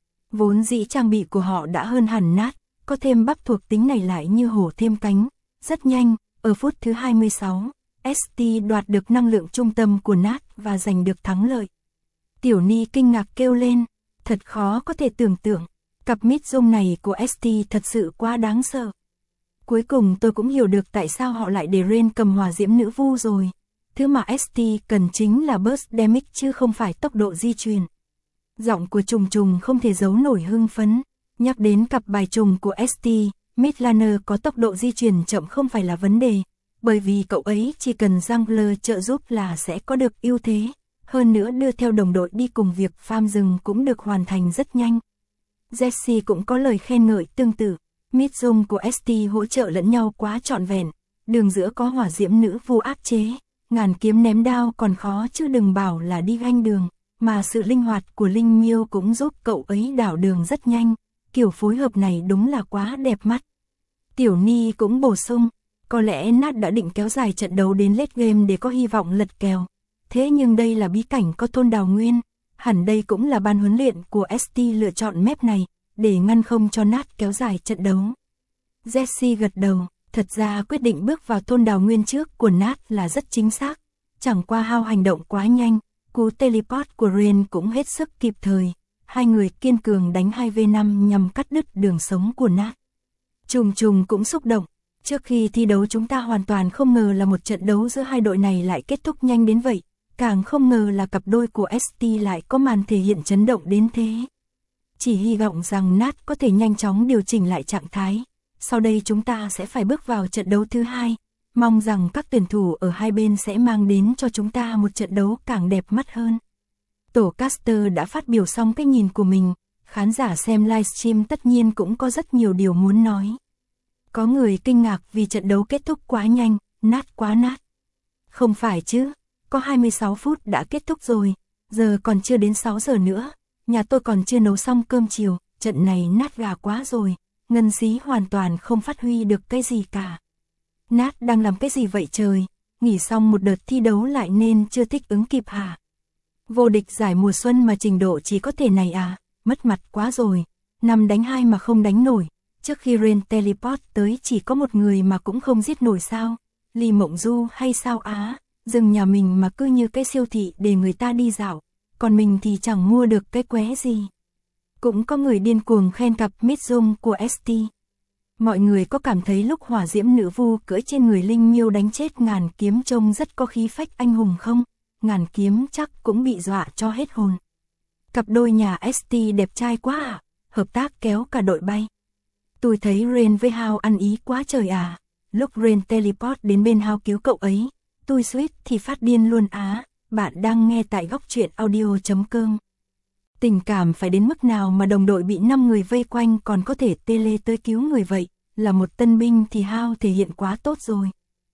Vốn dĩ trang bị của họ đã hơn hẳn Nat, có thêm bắp thuộc tính này lại như hổ thêm cánh. Rất nhanh, ở phút thứ hai mươi sáu, ét tê đoạt được năng lượng trung tâm của Nat và giành được thắng lợi. Tiểu Ni kinh ngạc kêu lên, thật khó có thể tưởng tượng, cặp mid dung này của ét tê thật sự quá đáng sợ. Cuối cùng tôi cũng hiểu được tại sao họ lại để Ren cầm hỏa diễm nữ vu rồi. Thứ mà ét tê cần chính là burst damage chứ không phải tốc độ di chuyển. Giọng của Trùng Trùng không thể giấu nổi hưng phấn. Nhắc đến cặp bài trùng của ét tê, mid laner có tốc độ di chuyển chậm không phải là vấn đề, bởi vì cậu ấy chỉ cần jungler trợ giúp là sẽ có được ưu thế. Hơn nữa đưa theo đồng đội đi cùng việc farm rừng cũng được hoàn thành rất nhanh. Jessie cũng có lời khen ngợi tương tự. Mid dung của ét tê hỗ trợ lẫn nhau quá trọn vẹn. Đường giữa có hỏa diễm nữ vu áp chế, ngàn kiếm ném đao còn khó chứ đừng bảo là đi ganh đường. Mà sự linh hoạt của Linh Miêu cũng giúp cậu ấy đảo đường rất nhanh. Kiểu phối hợp này đúng là quá đẹp mắt. Tiểu Ni cũng bổ sung, có lẽ Nat đã định kéo dài trận đấu đến late game để có hy vọng lật kèo. Thế nhưng đây là bí cảnh có thôn Đào Nguyên, hẳn đây cũng là ban huấn luyện của ét tê lựa chọn map này, để ngăn không cho Nat kéo dài trận đấu. Jessie gật đầu, thật ra quyết định bước vào thôn Đào Nguyên trước của Nat là rất chính xác. Chẳng qua Hao hành động quá nhanh, cú teleport của Ren cũng hết sức kịp thời. Hai người kiên cường đánh hai vs năm nhằm cắt đứt đường sống của Nat. Trùng Trùng cũng xúc động, trước khi thi đấu chúng ta hoàn toàn không ngờ là một trận đấu giữa hai đội này lại kết thúc nhanh đến vậy. Càng không ngờ là cặp đôi của ét tê lại có màn thể hiện chấn động đến thế. Chỉ hy vọng rằng Nat có thể nhanh chóng điều chỉnh lại trạng thái. Sau đây chúng ta sẽ phải bước vào trận đấu thứ hai. Mong rằng các tuyển thủ ở hai bên sẽ mang đến cho chúng ta một trận đấu càng đẹp mắt hơn. Tổ caster đã phát biểu xong cái nhìn của mình. Khán giả xem livestream tất nhiên cũng có rất nhiều điều muốn nói. Có người kinh ngạc vì trận đấu kết thúc quá nhanh, Nat quá Nat. Không phải chứ. Có hai mươi sáu phút đã kết thúc rồi, giờ còn chưa đến sáu giờ nữa, nhà tôi còn chưa nấu xong cơm chiều, trận này Nat gà quá rồi, Ngân Xí hoàn toàn không phát huy được cái gì cả. Nat đang làm cái gì vậy trời, nghỉ xong một đợt thi đấu lại nên chưa thích ứng kịp hả? Vô địch giải mùa xuân mà trình độ chỉ có thể này à, mất mặt quá rồi, năm đánh hai mà không đánh nổi, trước khi Ren teleport tới chỉ có một người mà cũng không giết nổi sao, Ly Mộng Du hay sao á? Rừng nhà mình mà cứ như cái siêu thị để người ta đi dạo, còn mình thì chẳng mua được cái qué gì. Cũng có người điên cuồng khen cặp mid dung của ét tê. Mọi người có cảm thấy lúc hỏa diễm nữ vu cưỡi trên người Linh Miêu đánh chết ngàn kiếm trông rất có khí phách anh hùng không? Ngàn kiếm chắc cũng bị dọa cho hết hồn. Cặp đôi nhà ét tê đẹp trai quá à, hợp tác kéo cả đội bay. Tôi thấy Ren với Hao ăn ý quá trời à, lúc Ren teleport đến bên Hao cứu cậu ấy. Tôi suýt thì phát điên luôn á, bạn đang nghe tại góc truyện audio chấm com. Tình cảm phải đến mức nào mà đồng đội bị năm người vây quanh còn có thể tele tới cứu người vậy, là một tân binh thì Hao thể hiện quá tốt rồi.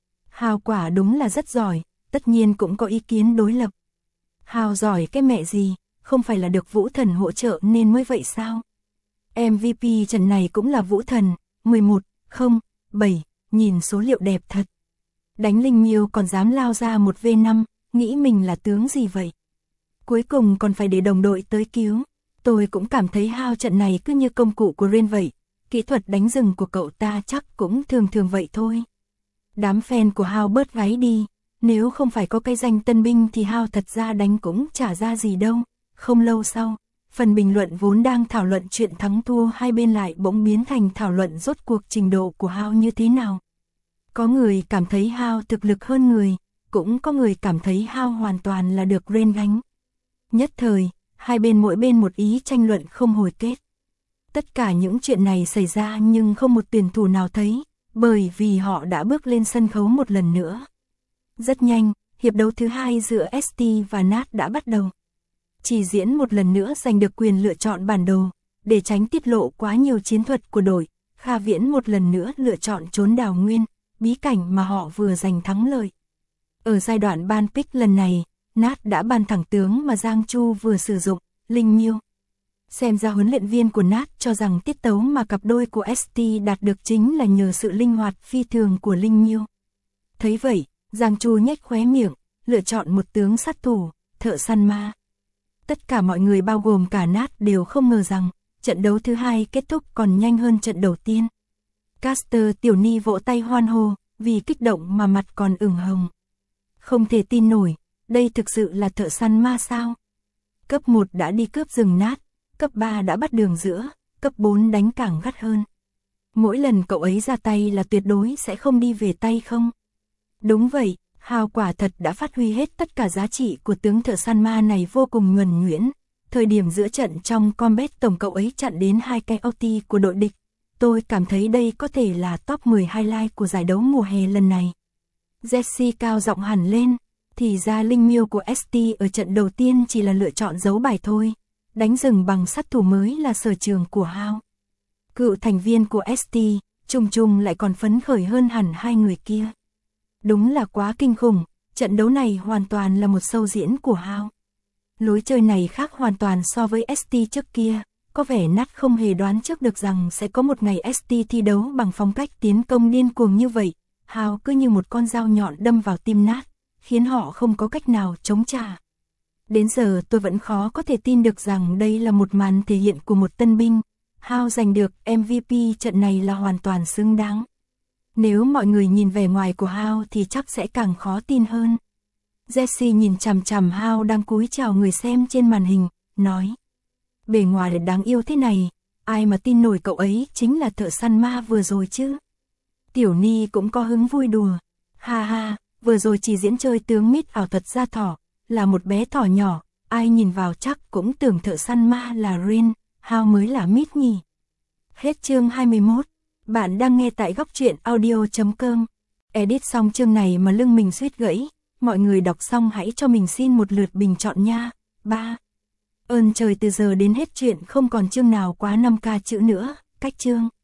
Hao quả đúng là rất giỏi, tất nhiên cũng có ý kiến đối lập. Hao giỏi cái mẹ gì, không phải là được Vũ Thần hỗ trợ nên mới vậy sao? em vê pê trận này cũng là Vũ Thần, mười một không bảy, nhìn số liệu đẹp thật. Đánh Linh Miêu còn dám lao ra một vs năm, nghĩ mình là tướng gì vậy? Cuối cùng còn phải để đồng đội tới cứu. Tôi cũng cảm thấy Hao trận này cứ như công cụ của Ren vậy, kỹ thuật đánh rừng của cậu ta chắc cũng thường thường vậy thôi. Đám fan của Hao bớt gáy đi, nếu không phải có cái danh tân binh thì Hao thật ra đánh cũng chả ra gì đâu. Không lâu sau, phần bình luận vốn đang thảo luận chuyện thắng thua hai bên lại bỗng biến thành thảo luận rốt cuộc trình độ của Hao như thế nào. Có người cảm thấy Hao thực lực hơn người, cũng có người cảm thấy Hao hoàn toàn là được Ren gánh. Nhất thời, hai bên mỗi bên một ý tranh luận không hồi kết. Tất cả những chuyện này xảy ra nhưng không một tuyển thủ nào thấy, bởi vì họ đã bước lên sân khấu một lần nữa. Rất nhanh, hiệp đấu thứ hai giữa ét tê và Nat đã bắt đầu. Chỉ diễn một lần nữa giành được quyền lựa chọn bản đồ, để tránh tiết lộ quá nhiều chiến thuật của đội, Kha Viễn một lần nữa lựa chọn trốn đào nguyên, bí cảnh mà họ vừa giành thắng lợi. Ở giai đoạn ban pick lần này, Nat đã ban thẳng tướng mà Giang Chu vừa sử dụng, Linh Miêu. Xem ra huấn luyện viên của Nat cho rằng tiết tấu mà cặp đôi của ét tê đạt được chính là nhờ sự linh hoạt phi thường của Linh Miêu. Thấy vậy, Giang Chu nhếch khóe miệng, lựa chọn một tướng sát thủ, Thợ Săn Ma. Tất cả mọi người bao gồm cả Nat đều không ngờ rằng, trận đấu thứ hai kết thúc còn nhanh hơn trận đầu tiên. Caster Tiểu Ni vỗ tay hoan hô, vì kích động mà mặt còn ửng hồng. Không thể tin nổi, đây thực sự là Thợ Săn Ma sao? Cấp một đã đi cướp rừng Nat, cấp ba đã bắt đường giữa, cấp bốn đánh càng gắt hơn. Mỗi lần cậu ấy ra tay là tuyệt đối sẽ không đi về tay không? Đúng vậy, Hao quả thật đã phát huy hết tất cả giá trị của tướng Thợ Săn Ma này vô cùng nhuần nhuyễn. Thời điểm giữa trận trong combat tổng cậu ấy chặn đến hai cái ulti của đội địch. Tôi cảm thấy đây có thể là top mười highlight của giải đấu mùa hè lần này. Jessie cao giọng hẳn lên, thì ra Linh Miêu của ét tê ở trận đầu tiên chỉ là lựa chọn giấu bài thôi. Đánh rừng bằng sát thủ mới là sở trường của Hao. Cựu thành viên của ét tê, trùng trùng lại còn phấn khởi hơn hẳn hai người kia. Đúng là quá kinh khủng, trận đấu này hoàn toàn là một show diễn của Hao. Lối chơi này khác hoàn toàn so với ét tê trước kia, có vẻ Nat không hề đoán trước được rằng sẽ có một ngày ét tê thi đấu bằng phong cách tiến công điên cuồng như vậy. Hao cứ như một con dao nhọn đâm vào tim Nat, khiến họ không có cách nào chống trả. Đến giờ tôi vẫn khó có thể tin được rằng đây là một màn thể hiện của một tân binh. Hao giành được em vê pê trận này là hoàn toàn xứng đáng. Nếu mọi người nhìn vẻ ngoài của Hao thì chắc sẽ càng khó tin hơn. Jessie nhìn chằm chằm Hao đang cúi chào người xem trên màn hình, nói. Bề ngoài là đáng yêu thế này, ai mà tin nổi cậu ấy chính là Thợ Săn Ma vừa rồi chứ. Tiểu Ni cũng có hứng vui đùa. Ha ha, vừa rồi chỉ diễn chơi tướng mít ảo thuật ra thỏ, là một bé thỏ nhỏ, ai nhìn vào chắc cũng tưởng Thợ Săn Ma là Ren, Hao mới là mít nhỉ. Hết chương hai mươi mốt, bạn đang nghe tại góc truyện audio chấm com. Edit xong chương này mà lưng mình suýt gãy, mọi người đọc xong hãy cho mình xin một lượt bình chọn nha. ba. Ơn trời, từ giờ đến hết chuyện không còn chương nào quá năm k chữ nữa, cách chương.